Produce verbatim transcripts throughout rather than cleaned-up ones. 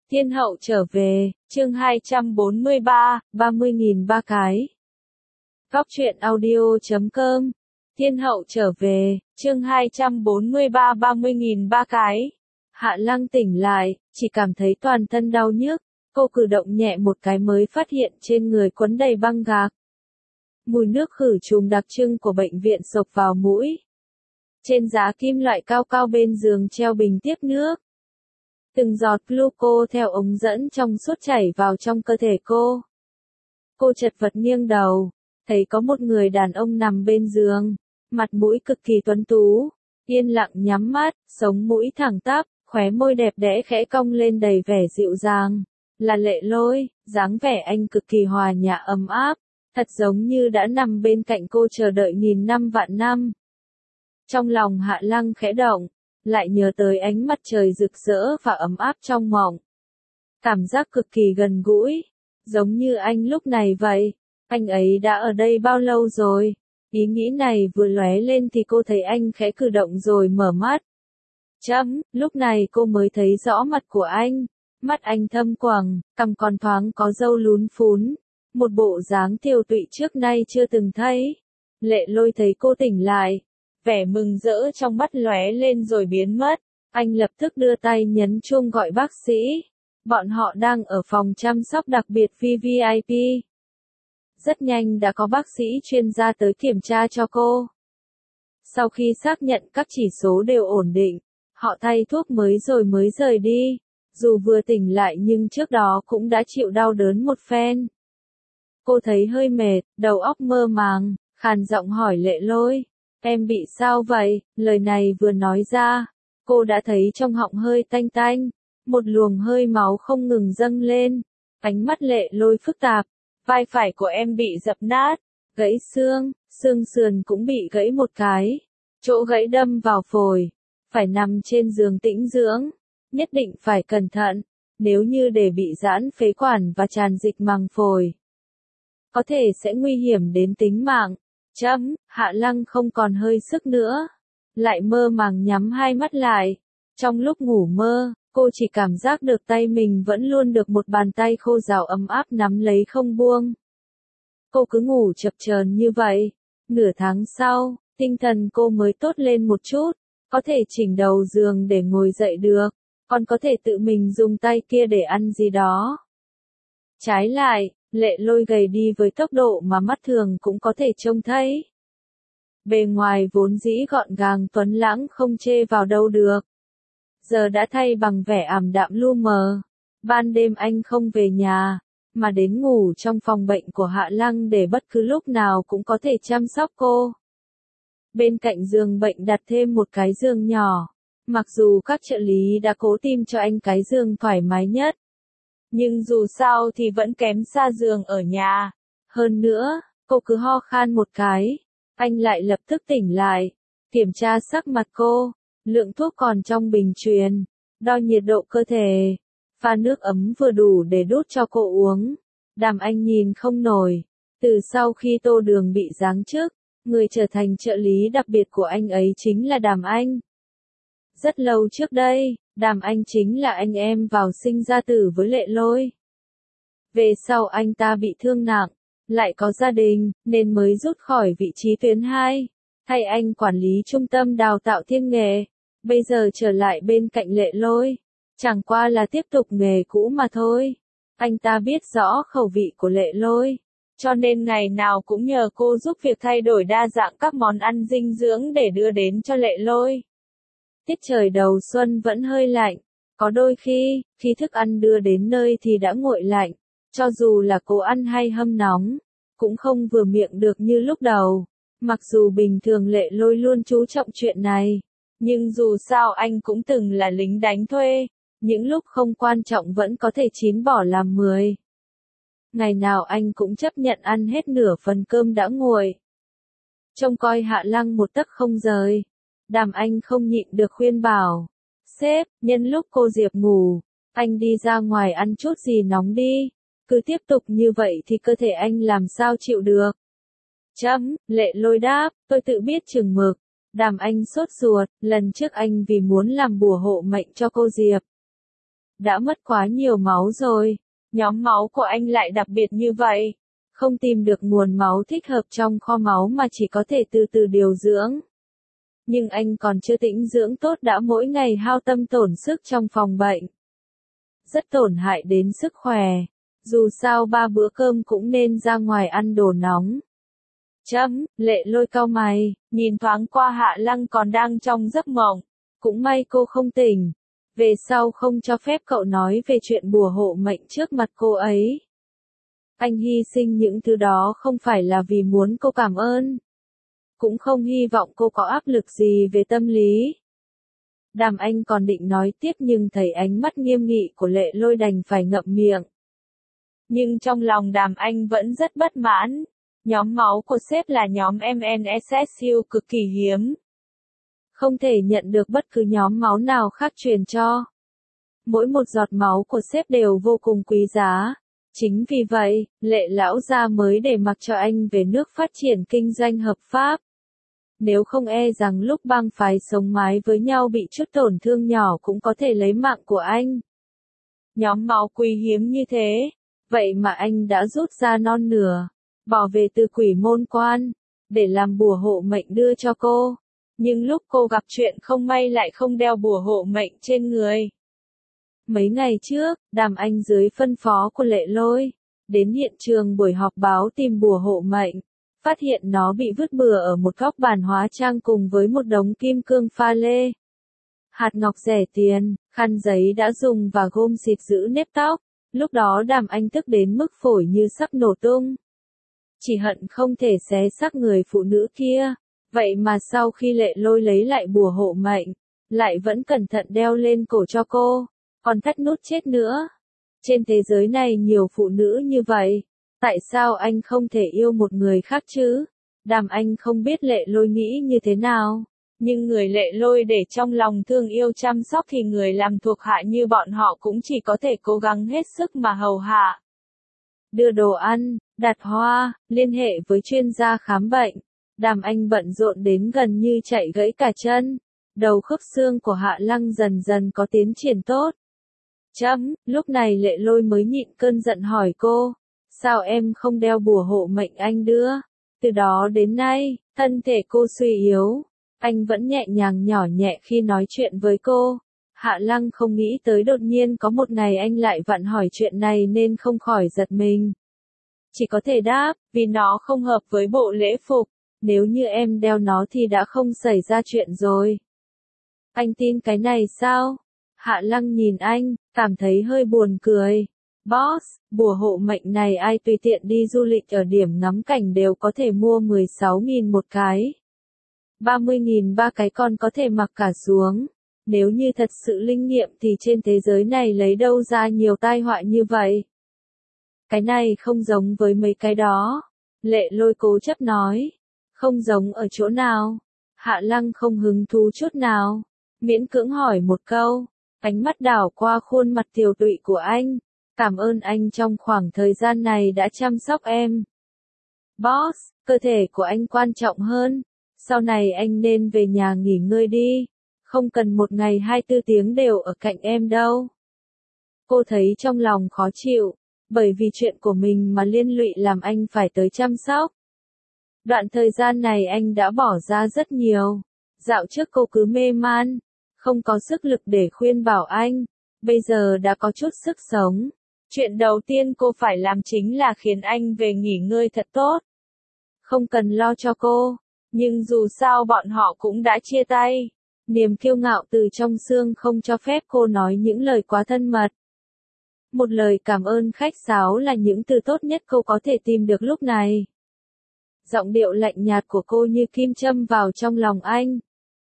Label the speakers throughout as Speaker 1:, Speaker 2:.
Speaker 1: Thiên hậu trở về, chương hai trăm bốn mươi ba, ba mươi nghìn ba cái. Góc truyện audio chấm com. Thiên hậu trở về, chương hai trăm bốn mươi ba, ba mươi nghìn ba cái. Hạ Lăng tỉnh lại, chỉ cảm thấy toàn thân đau nhức, cô cử động nhẹ một cái mới phát hiện trên người quấn đầy băng gạc. Mùi nước khử trùng đặc trưng của bệnh viện xộc vào mũi. Trên giá kim loại cao cao bên giường treo bình tiếp nước. Từng giọt gluco theo ống dẫn trong suốt chảy vào trong cơ thể cô. Cô chật vật nghiêng đầu, thấy có một người đàn ông nằm bên giường, mặt mũi cực kỳ tuấn tú, yên lặng nhắm mắt, sống mũi thẳng tắp, khóe môi đẹp đẽ khẽ cong lên đầy vẻ dịu dàng. Là Lệ Lôi, dáng vẻ anh cực kỳ hòa nhã ấm áp, thật giống như đã nằm bên cạnh cô chờ đợi nghìn năm vạn năm. Trong lòng Hạ Lăng khẽ động, lại nhớ tới ánh mặt trời rực rỡ và ấm áp trong mộng. Cảm giác cực kỳ gần gũi, giống như anh lúc này vậy. Anh ấy đã ở đây bao lâu rồi? Ý nghĩ này vừa lóe lên thì cô thấy anh khẽ cử động rồi mở mắt. Chấm, lúc này cô mới thấy rõ mặt của anh. Mắt anh thâm quầng, cằm còn thoáng có râu lún phún. Một bộ dáng tiều tụy trước nay chưa từng thấy. Lệ Lôi thấy cô tỉnh lại. Vẻ mừng rỡ trong mắt lóe lên rồi biến mất. Anh lập tức đưa tay nhấn chuông gọi bác sĩ. Bọn họ đang ở phòng chăm sóc đặc biệt vê vê i pê. Rất nhanh đã có bác sĩ chuyên gia tới kiểm tra cho cô. Sau khi xác nhận các chỉ số đều ổn định, họ thay thuốc mới rồi mới rời đi. Dù vừa tỉnh lại nhưng trước đó cũng đã chịu đau đớn một phen. Cô thấy hơi mệt, đầu óc mơ màng, khàn giọng hỏi Lệ Lôi. Em bị sao vậy? Lời này vừa nói ra, cô đã thấy trong họng hơi tanh tanh, một luồng hơi máu không ngừng dâng lên. Ánh mắt Lệ Lôi phức tạp, vai phải của em bị dập nát, gãy xương, xương sườn cũng bị gãy một cái, chỗ gãy đâm vào phổi, phải nằm trên giường tĩnh dưỡng, nhất định phải cẩn thận, nếu như để bị giãn phế quản và tràn dịch màng phổi, có thể sẽ nguy hiểm đến tính mạng. Chấm, Hạ Lăng không còn hơi sức nữa, lại mơ màng nhắm hai mắt lại. Trong lúc ngủ mơ, cô chỉ cảm giác được tay mình vẫn luôn được một bàn tay khô ráo ấm áp nắm lấy không buông. Cô cứ ngủ chập chờn như vậy. Nửa tháng sau, tinh thần cô mới tốt lên một chút, có thể chỉnh đầu giường để ngồi dậy được, còn có thể tự mình dùng tay kia để ăn gì đó. Trái lại, Lệ Lôi gầy đi với tốc độ mà mắt thường cũng có thể trông thấy. Bề ngoài vốn dĩ gọn gàng tuấn lãng không chê vào đâu được. Giờ đã thay bằng vẻ ảm đạm lu mờ. Ban đêm anh không về nhà, mà đến ngủ trong phòng bệnh của Hạ Lăng để bất cứ lúc nào cũng có thể chăm sóc cô. Bên cạnh giường bệnh đặt thêm một cái giường nhỏ. Mặc dù các trợ lý đã cố tìm cho anh cái giường thoải mái nhất, nhưng dù sao thì vẫn kém xa giường ở nhà. Hơn nữa, cô cứ ho khan một cái, anh lại lập tức tỉnh lại, kiểm tra sắc mặt cô, lượng thuốc còn trong bình truyền, đo nhiệt độ cơ thể, pha nước ấm vừa đủ để đút cho cô uống. Đàm Anh nhìn không nổi, từ sau khi Tô Đường bị giáng chức, người trở thành trợ lý đặc biệt của anh ấy chính là Đàm Anh. Rất lâu trước đây, Đàm Anh chính là anh em vào sinh ra tử với Lệ Lôi. Về sau anh ta bị thương nặng, lại có gia đình, nên mới rút khỏi vị trí tuyến hai, thay anh quản lý trung tâm đào tạo thiên nghề. Bây giờ trở lại bên cạnh Lệ Lôi, chẳng qua là tiếp tục nghề cũ mà thôi. Anh ta biết rõ khẩu vị của Lệ Lôi, cho nên ngày nào cũng nhờ cô giúp việc thay đổi đa dạng các món ăn dinh dưỡng để đưa đến cho Lệ Lôi. Tiết trời đầu xuân vẫn hơi lạnh, có đôi khi, khi thức ăn đưa đến nơi thì đã nguội lạnh, cho dù là cô ăn hay hâm nóng, cũng không vừa miệng được như lúc đầu. Mặc dù bình thường Lệ Lôi luôn chú trọng chuyện này, nhưng dù sao anh cũng từng là lính đánh thuê, những lúc không quan trọng vẫn có thể chín bỏ làm mười. Ngày nào anh cũng chấp nhận ăn hết nửa phần cơm đã nguội. Trông coi Hạ Lăng một tấc không rời. Đàm Anh không nhịn được khuyên bảo. Sếp, nhân lúc cô Diệp ngủ, anh đi ra ngoài ăn chút gì nóng đi. Cứ tiếp tục như vậy thì cơ thể anh làm sao chịu được. Chấm, Lệ Lôi đáp, tôi tự biết chừng mực. Đàm Anh sốt ruột, lần trước anh vì muốn làm bùa hộ mệnh cho cô Diệp. đã mất quá nhiều máu rồi. Nhóm máu của anh lại đặc biệt như vậy. Không tìm được nguồn máu thích hợp trong kho máu mà chỉ có thể từ từ điều dưỡng. Nhưng anh còn chưa tĩnh dưỡng tốt đã mỗi ngày hao tâm tổn sức trong phòng bệnh. Rất tổn hại đến sức khỏe. Dù sao ba bữa cơm cũng nên ra ngoài ăn đồ nóng. Chấm, Lệ Lôi cau mày, nhìn thoáng qua Hạ Lăng còn đang trong giấc mộng. Cũng may cô không tỉnh. Về sau không cho phép cậu nói về chuyện bùa hộ mệnh trước mặt cô ấy. Anh hy sinh những thứ đó không phải là vì muốn cô cảm ơn. Cũng không hy vọng cô có áp lực gì về tâm lý. Đàm Anh còn định nói tiếp nhưng thấy ánh mắt nghiêm nghị của Lệ Lôi đành phải ngậm miệng. Nhưng trong lòng Đàm Anh vẫn rất bất mãn. Nhóm máu của sếp là nhóm em en ét ét u cực kỳ hiếm. Không thể nhận được bất cứ nhóm máu nào khác truyền cho. Mỗi một giọt máu của sếp đều vô cùng quý giá. Chính vì vậy, Lệ lão gia mới để mặc cho anh về nước phát triển kinh doanh hợp pháp. Nếu không e rằng lúc bang phái sống mái với nhau bị chút tổn thương nhỏ cũng có thể lấy mạng của anh. Nhóm máu quý hiếm như thế, vậy mà anh đã rút ra non nửa, bỏ về từ Quỷ Môn Quan, để làm bùa hộ mệnh đưa cho cô. Nhưng lúc cô gặp chuyện không may lại không đeo bùa hộ mệnh trên người. Mấy ngày trước, Đàm Anh dưới phân phó của Lệ Lôi, đến hiện trường buổi họp báo tìm bùa hộ mệnh, phát hiện nó bị vứt bừa ở một góc bàn hóa trang cùng với một đống kim cương pha lê. Hạt ngọc rẻ tiền, khăn giấy đã dùng và gôm xịt giữ nếp tóc, lúc đó Đàm Anh tức đến mức phổi như sắp nổ tung. Chỉ hận không thể xé xác người phụ nữ kia, vậy mà sau khi Lệ Lôi lấy lại bùa hộ mệnh, lại vẫn cẩn thận đeo lên cổ cho cô. Còn thắt nút chết nữa. Trên thế giới này nhiều phụ nữ như vậy. Tại sao anh không thể yêu một người khác chứ? Đàm Anh không biết Lệ Lôi nghĩ như thế nào. Nhưng người Lệ Lôi để trong lòng thương yêu chăm sóc thì người làm thuộc hạ như bọn họ cũng chỉ có thể cố gắng hết sức mà hầu hạ. Đưa đồ ăn, đặt hoa, liên hệ với chuyên gia khám bệnh. Đàm Anh bận rộn đến gần như chạy gãy cả chân. Đầu khớp xương của Hạ Lăng dần dần có tiến triển tốt. Chấm, lúc này Lệ Lôi mới nhịn cơn giận hỏi cô, sao em không đeo bùa hộ mệnh anh đưa? Từ đó đến nay, thân thể cô suy yếu, anh vẫn nhẹ nhàng nhỏ nhẹ khi nói chuyện với cô. Hạ Lăng không nghĩ tới đột nhiên có một ngày anh lại vặn hỏi chuyện này nên không khỏi giật mình. Chỉ có thể đáp, vì nó không hợp với bộ lễ phục, nếu như em đeo nó thì đã không xảy ra chuyện rồi. Anh tin cái này sao? Hạ Lăng nhìn anh, cảm thấy hơi buồn cười. Boss, bùa hộ mệnh này ai tùy tiện đi du lịch ở điểm ngắm cảnh đều có thể mua mười sáu nghìn một cái. ba mươi nghìn ba cái còn có thể mặc cả xuống. Nếu như thật sự linh nghiệm thì trên thế giới này lấy đâu ra nhiều tai họa như vậy? Cái này không giống với mấy cái đó. Lệ Lôi cố chấp nói. Không giống ở chỗ nào? Hạ Lăng không hứng thú chút nào. Miễn cưỡng hỏi một câu. Ánh mắt đảo qua khuôn mặt tiều tụy của anh. Cảm ơn anh trong khoảng thời gian này đã chăm sóc em. Boss, cơ thể của anh quan trọng hơn. Sau này anh nên về nhà nghỉ ngơi đi. Không cần một ngày hai mươi bốn tiếng đều ở cạnh em đâu. Cô thấy trong lòng khó chịu. Bởi vì chuyện của mình mà liên lụy làm anh phải tới chăm sóc. Đoạn thời gian này anh đã bỏ ra rất nhiều. Dạo trước cô cứ mê man. Không có sức lực để khuyên bảo anh. Bây giờ đã có chút sức sống. Chuyện đầu tiên cô phải làm chính là khiến anh về nghỉ ngơi thật tốt. Không cần lo cho cô. Nhưng dù sao bọn họ cũng đã chia tay. Niềm kiêu ngạo từ trong xương không cho phép cô nói những lời quá thân mật. Một lời cảm ơn khách sáo là những từ tốt nhất cô có thể tìm được lúc này. Giọng điệu lạnh nhạt của cô như kim châm vào trong lòng anh.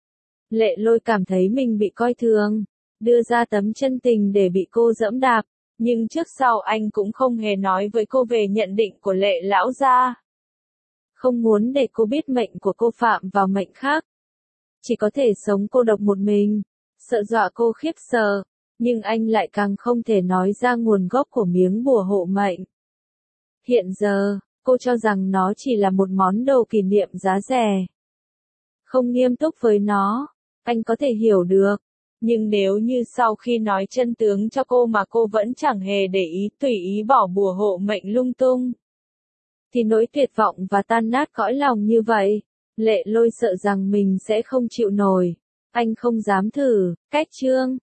Speaker 1: Lệ Lôi cảm thấy mình bị coi thường, đưa ra tấm chân tình để bị cô giẫm đạp, nhưng trước sau anh cũng không hề nói với cô về nhận định của Lệ lão gia. Không muốn để cô biết mệnh của cô phạm vào mệnh khác. Chỉ có thể sống cô độc một mình, sợ dọa cô khiếp sợ, nhưng anh lại càng không thể nói ra nguồn gốc của miếng bùa hộ mệnh. Hiện giờ, cô cho rằng nó chỉ là một món đồ kỷ niệm giá rẻ. Không nghiêm túc với nó, anh có thể hiểu được, Nhưng nếu như sau khi nói chân tướng cho cô mà cô vẫn chẳng hề để ý, tùy ý bỏ bùa hộ mệnh lung tung, thì nỗi tuyệt vọng và tan nát cõi lòng như vậy, Lệ Lôi sợ rằng mình sẽ không chịu nổi. Anh không dám thử, cách chương